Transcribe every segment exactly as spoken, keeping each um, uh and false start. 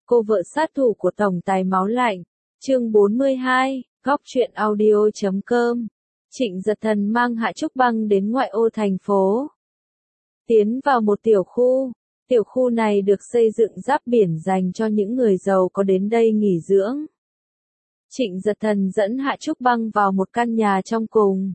Cô vợ sát thủ của tổng tài máu lạnh. Chương bốn mươi hai, góc truyện audio chấm com. Trịnh Giật Thần mang Hạ Trúc Băng đến ngoại ô thành phố. Tiến vào một tiểu khu. Tiểu khu này được xây dựng giáp biển dành cho những người giàu có đến đây nghỉ dưỡng. Trịnh Giật Thần dẫn Hạ Trúc Băng vào một căn nhà trong cùng.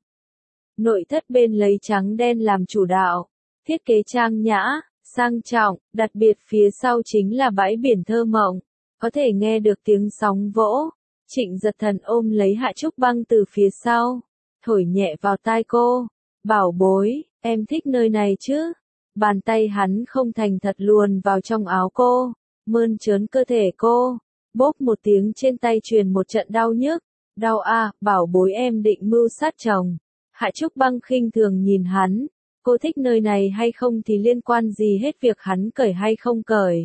Nội thất bên lấy trắng đen làm chủ đạo. Thiết kế trang nhã, sang trọng, đặc biệt phía sau chính là bãi biển thơ mộng. Có thể nghe được tiếng sóng vỗ. Trịnh Giật Thần ôm lấy Hạ Trúc Băng từ phía sau. Thổi nhẹ vào tai cô. Bảo bối, em thích nơi này chứ? Bàn tay hắn không thành thật luồn vào trong áo cô. Mơn trớn cơ thể cô. Bốp một tiếng trên tay truyền một trận đau nhức. Đau à, bảo bối em định mưu sát chồng. Hạ Trúc Băng khinh thường nhìn hắn. Cô thích nơi này hay không thì liên quan gì hết việc hắn cởi hay không cởi.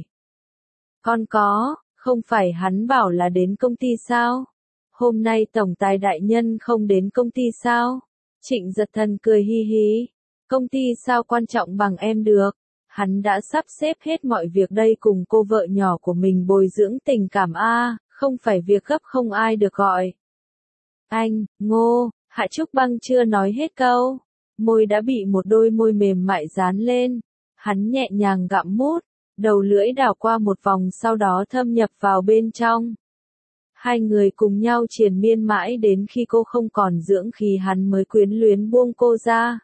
Con có, không phải hắn bảo là đến công ty sao? Hôm nay tổng tài đại nhân không đến công ty sao? Trịnh Giật Thần cười hi hi. Công ty sao quan trọng bằng em được? Hắn đã sắp xếp hết mọi việc đây cùng cô vợ nhỏ của mình bồi dưỡng tình cảm a, không phải việc gấp không ai được gọi. Anh, Ngô, Hạ Trúc Băng chưa nói hết câu. Môi đã bị một đôi môi mềm mại dán lên. Hắn nhẹ nhàng gặm mút, đầu lưỡi đảo qua một vòng sau đó thâm nhập vào bên trong. Hai người cùng nhau triền miên mãi đến khi cô không còn dưỡng khí hắn mới quyến luyến buông cô ra.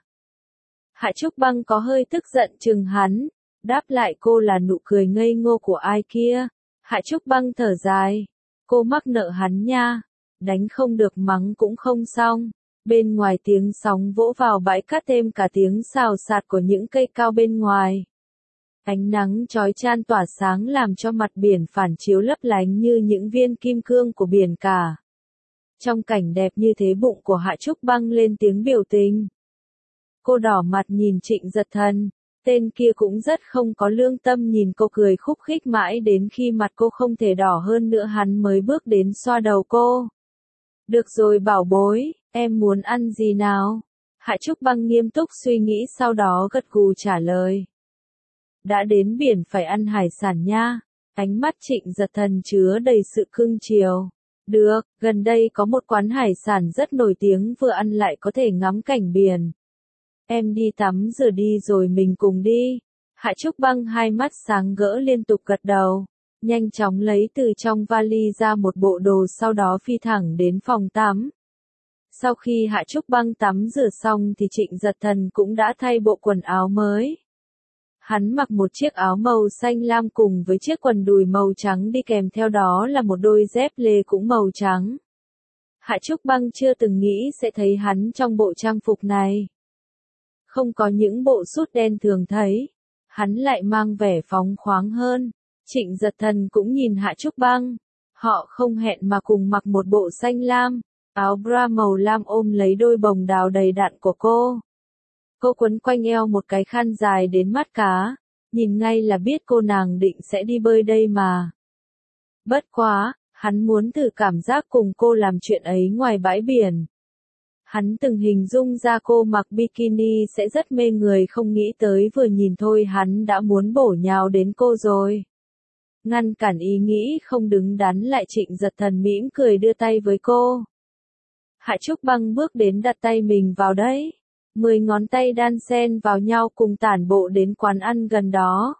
Hạ Trúc Băng có hơi tức giận chừng hắn, đáp lại cô là nụ cười ngây ngô của ai kia. Hạ Trúc Băng thở dài, cô mắc nợ hắn nha, đánh không được mắng cũng không xong. Bên ngoài tiếng sóng vỗ vào bãi cát thêm cả tiếng xào xạc của những cây cao bên ngoài. Ánh nắng chói chang tỏa sáng làm cho mặt biển phản chiếu lấp lánh như những viên kim cương của biển cả. Trong cảnh đẹp như thế bụng của Hạ Trúc Băng lên tiếng biểu tình. Cô đỏ mặt nhìn Trịnh Giật Thần, tên kia cũng rất không có lương tâm nhìn cô cười khúc khích mãi đến khi mặt cô không thể đỏ hơn nữa hắn mới bước đến xoa đầu cô. Được rồi bảo bối, em muốn ăn gì nào? Hạ Trúc Băng nghiêm túc suy nghĩ sau đó gật gù trả lời. Đã đến biển phải ăn hải sản nha. Ánh mắt Trịnh Giật Thần chứa đầy sự cưng chiều. Được, gần đây có một quán hải sản rất nổi tiếng vừa ăn lại có thể ngắm cảnh biển. Em đi tắm rửa đi rồi mình cùng đi. Hạ Trúc Băng hai mắt sáng gỡ liên tục gật đầu. Nhanh chóng lấy từ trong vali ra một bộ đồ sau đó phi thẳng đến phòng tắm. Sau khi Hạ Trúc Băng tắm rửa xong thì Trịnh Giật Thần cũng đã thay bộ quần áo mới. Hắn mặc một chiếc áo màu xanh lam cùng với chiếc quần đùi màu trắng đi kèm theo đó là một đôi dép lê cũng màu trắng. Hạ Trúc Băng chưa từng nghĩ sẽ thấy hắn trong bộ trang phục này. Không có những bộ sút đen thường thấy, hắn lại mang vẻ phóng khoáng hơn. Trịnh Giật Thần cũng nhìn Hạ Trúc Băng. Họ không hẹn mà cùng mặc một bộ xanh lam, áo bra màu lam ôm lấy đôi bồng đào đầy đặn của cô. Cô quấn quanh eo một cái khăn dài đến mắt cá, nhìn ngay là biết cô nàng định sẽ đi bơi đây mà. Bất quá, hắn muốn thử cảm giác cùng cô làm chuyện ấy ngoài bãi biển. Hắn từng hình dung ra cô mặc bikini sẽ rất mê người không nghĩ tới vừa nhìn thôi hắn đã muốn bổ nhào đến cô rồi. Ngăn cản ý nghĩ không đứng đắn lại Trịnh Giật Thần mỉm cười đưa tay với cô. Hạ Trúc Băng bước đến đặt tay mình vào đấy. Mười ngón tay đan xen vào nhau cùng tản bộ đến quán ăn gần đó.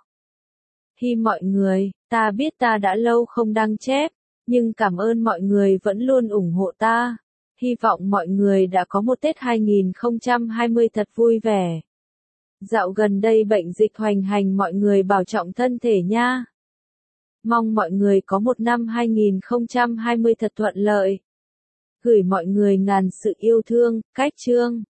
Hi mọi người, ta biết ta đã lâu không đăng chép, nhưng cảm ơn mọi người vẫn luôn ủng hộ ta. Hy vọng mọi người đã có một Tết hai không hai không thật vui vẻ. Dạo gần đây bệnh dịch hoành hành mọi người bảo trọng thân thể nha. Mong mọi người có một năm hai không hai không thật thuận lợi. Gửi mọi người ngàn sự yêu thương, Cách Chương.